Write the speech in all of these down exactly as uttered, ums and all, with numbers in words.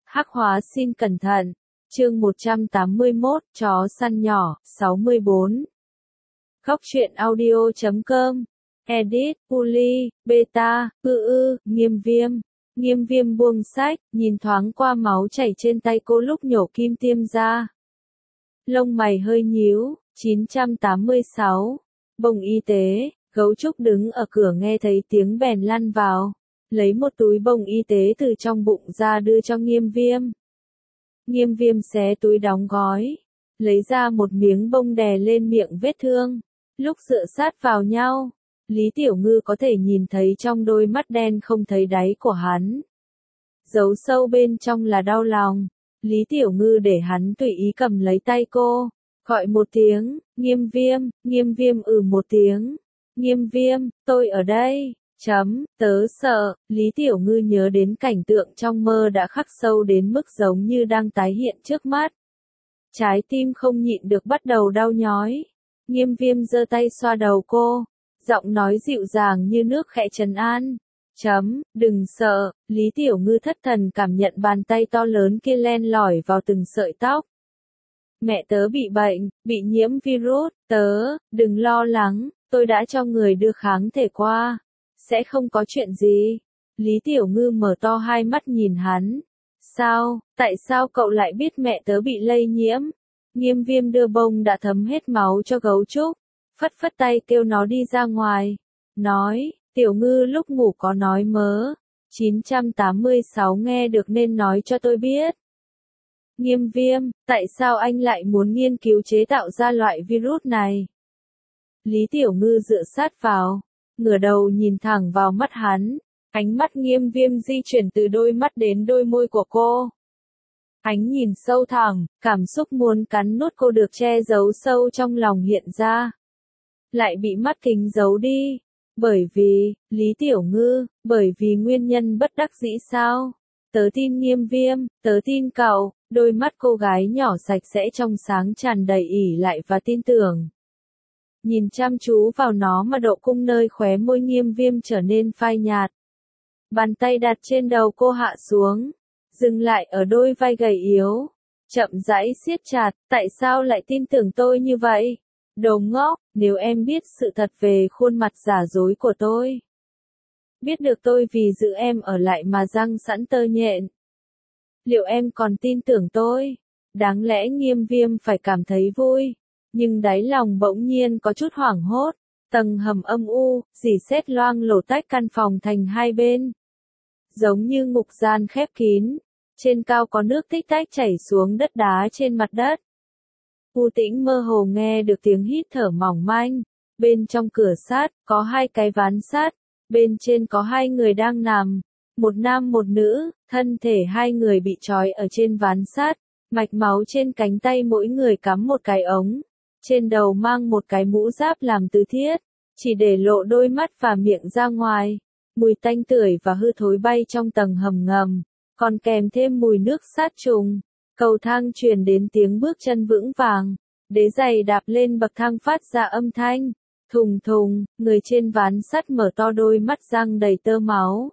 Hắc hóa xin cẩn thận. Chương một trăm tám mươi mốt, chó săn nhỏ, sáu mươi bốn. Góc truyện audio chấm com. Edit, Uli, Beta, ư ư, Nghiêm Viêm. Nghiêm Viêm buông sách, nhìn thoáng qua máu chảy trên tay cô lúc nhổ kim tiêm ra. Lông mày hơi nhíu. chín trăm tám mươi sáu. Bồng y tế. Gấu trúc đứng ở cửa nghe thấy tiếng bèn lăn vào. Lấy một túi bông y tế từ trong bụng ra đưa cho Nghiêm Viêm. Nghiêm Viêm xé túi đóng gói. Lấy ra một miếng bông đè lên miệng vết thương. Lúc dựa sát vào nhau, Lý Tiểu Ngư có thể nhìn thấy trong đôi mắt đen không thấy đáy của hắn. Giấu sâu bên trong là đau lòng. Lý Tiểu Ngư để hắn tùy ý cầm lấy tay cô. Gọi một tiếng, Nghiêm Viêm, Nghiêm Viêm ừ một tiếng. Nghiêm Viêm, tôi ở đây. Chấm, tớ sợ. Lý Tiểu Ngư nhớ đến cảnh tượng trong mơ đã khắc sâu đến mức giống như đang tái hiện trước mắt. Trái tim không nhịn được bắt đầu đau nhói. Nghiêm Viêm giơ tay xoa đầu cô. Giọng nói dịu dàng như nước khẽ trấn an. Chấm, đừng sợ. Lý Tiểu Ngư thất thần cảm nhận bàn tay to lớn kia len lỏi vào từng sợi tóc. Mẹ tớ bị bệnh, bị nhiễm virus. Tớ, đừng lo lắng, tôi đã cho người đưa kháng thể qua. Sẽ không có chuyện gì. Lý Tiểu Ngư mở to hai mắt nhìn hắn. Sao, tại sao cậu lại biết mẹ tớ bị lây nhiễm? Nghiêm Viêm đưa bông đã thấm hết máu cho gấu trúc. Phất phất tay kêu nó đi ra ngoài. Nói, Tiểu Ngư lúc ngủ có nói mớ. chín trăm tám mươi sáu nghe được nên nói cho tôi biết. Nghiêm Viêm, tại sao anh lại muốn nghiên cứu chế tạo ra loại virus này? Lý Tiểu Ngư dựa sát vào. Ngửa đầu nhìn thẳng vào mắt hắn. Ánh mắt Nghiêm Viêm di chuyển từ đôi mắt đến đôi môi của cô. Ánh nhìn sâu thẳm, cảm xúc muốn cắn nuốt cô được che giấu sâu trong lòng hiện ra. Lại bị mắt kính giấu đi. Bởi vì, Lý Tiểu Ngư, bởi vì nguyên nhân bất đắc dĩ sao? Tớ tin Nghiêm Viêm, tớ tin cậu. Đôi mắt cô gái nhỏ sạch sẽ trong sáng tràn đầy ỷ lại và tin tưởng. Nhìn chăm chú vào nó mà độ cung nơi khóe môi Nghiêm Viêm trở nên phai nhạt. Bàn tay đặt trên đầu cô hạ xuống. Dừng lại ở đôi vai gầy yếu. Chậm rãi siết chặt, tại sao lại tin tưởng tôi như vậy? Đồ ngốc, nếu em biết sự thật về khuôn mặt giả dối của tôi. Biết được tôi vì giữ em ở lại mà răng sẵn tơ nhện. Liệu em còn tin tưởng tôi? Đáng lẽ Nghiêm Viêm phải cảm thấy vui. Nhưng đáy lòng bỗng nhiên có chút hoảng hốt. Tầng hầm âm u, rỉ sét loang lổ tách căn phòng thành hai bên. Giống như ngục gian khép kín. Trên cao có nước tích tách chảy xuống đất đá trên mặt đất. U tĩnh mơ hồ nghe được tiếng hít thở mỏng manh. Bên trong cửa sắt, có hai cái ván sắt. Bên trên có hai người đang nằm. Một nam một nữ, thân thể hai người bị trói ở trên ván sắt. Mạch máu trên cánh tay mỗi người cắm một cái ống. Trên đầu mang một cái mũ giáp làm từ thiết. Chỉ để lộ đôi mắt và miệng ra ngoài. Mùi tanh tưởi và hư thối bay trong tầng hầm ngầm. Còn kèm thêm mùi nước sát trùng. Cầu thang truyền đến tiếng bước chân vững vàng. Đế giày đạp lên bậc thang phát ra âm thanh. Thùng thùng, người trên ván sắt mở to đôi mắt răng đầy tơ máu.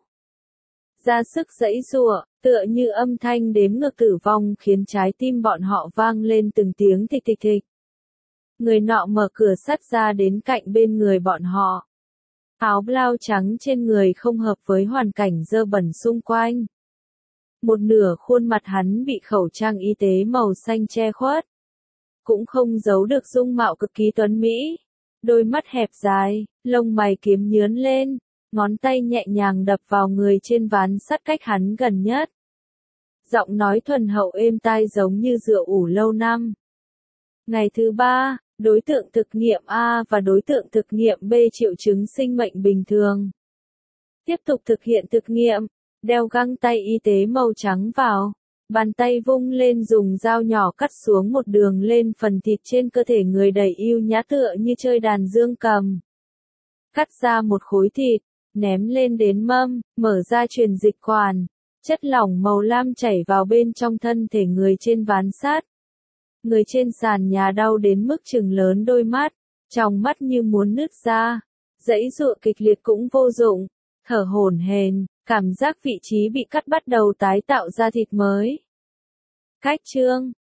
Ra sức giãy giụa, tựa như âm thanh đếm ngược tử vong khiến trái tim bọn họ vang lên từng tiếng thịch thịch thịch. Người nọ mở cửa sắt ra đến cạnh bên người bọn họ. Áo blau trắng trên người không hợp với hoàn cảnh dơ bẩn xung quanh. Một nửa khuôn mặt hắn bị khẩu trang y tế màu xanh che khuất. Cũng không giấu được dung mạo cực kỳ tuấn mỹ. Đôi mắt hẹp dài, lông mày kiếm nhướn lên, ngón tay nhẹ nhàng đập vào người trên ván sắt cách hắn gần nhất. Giọng nói thuần hậu êm tai giống như rượu ủ lâu năm. Ngày thứ ba, đối tượng thực nghiệm A và đối tượng thực nghiệm B triệu chứng sinh mệnh bình thường. Tiếp tục thực hiện thực nghiệm, đeo găng tay y tế màu trắng vào. Bàn tay vung lên dùng dao nhỏ cắt xuống một đường lên phần thịt trên cơ thể người đầy yêu nhã tựa như chơi đàn dương cầm. Cắt ra một khối thịt, ném lên đến mâm, mở ra truyền dịch quản. Chất lỏng màu lam chảy vào bên trong thân thể người trên ván sắt. Người trên sàn nhà đau đến mức trừng lớn đôi mắt, trong mắt như muốn nứt ra. Giãy giụa kịch liệt cũng vô dụng, thở hổn hển, cảm giác vị trí bị cắt bắt đầu tái tạo ra thịt mới. Cách chương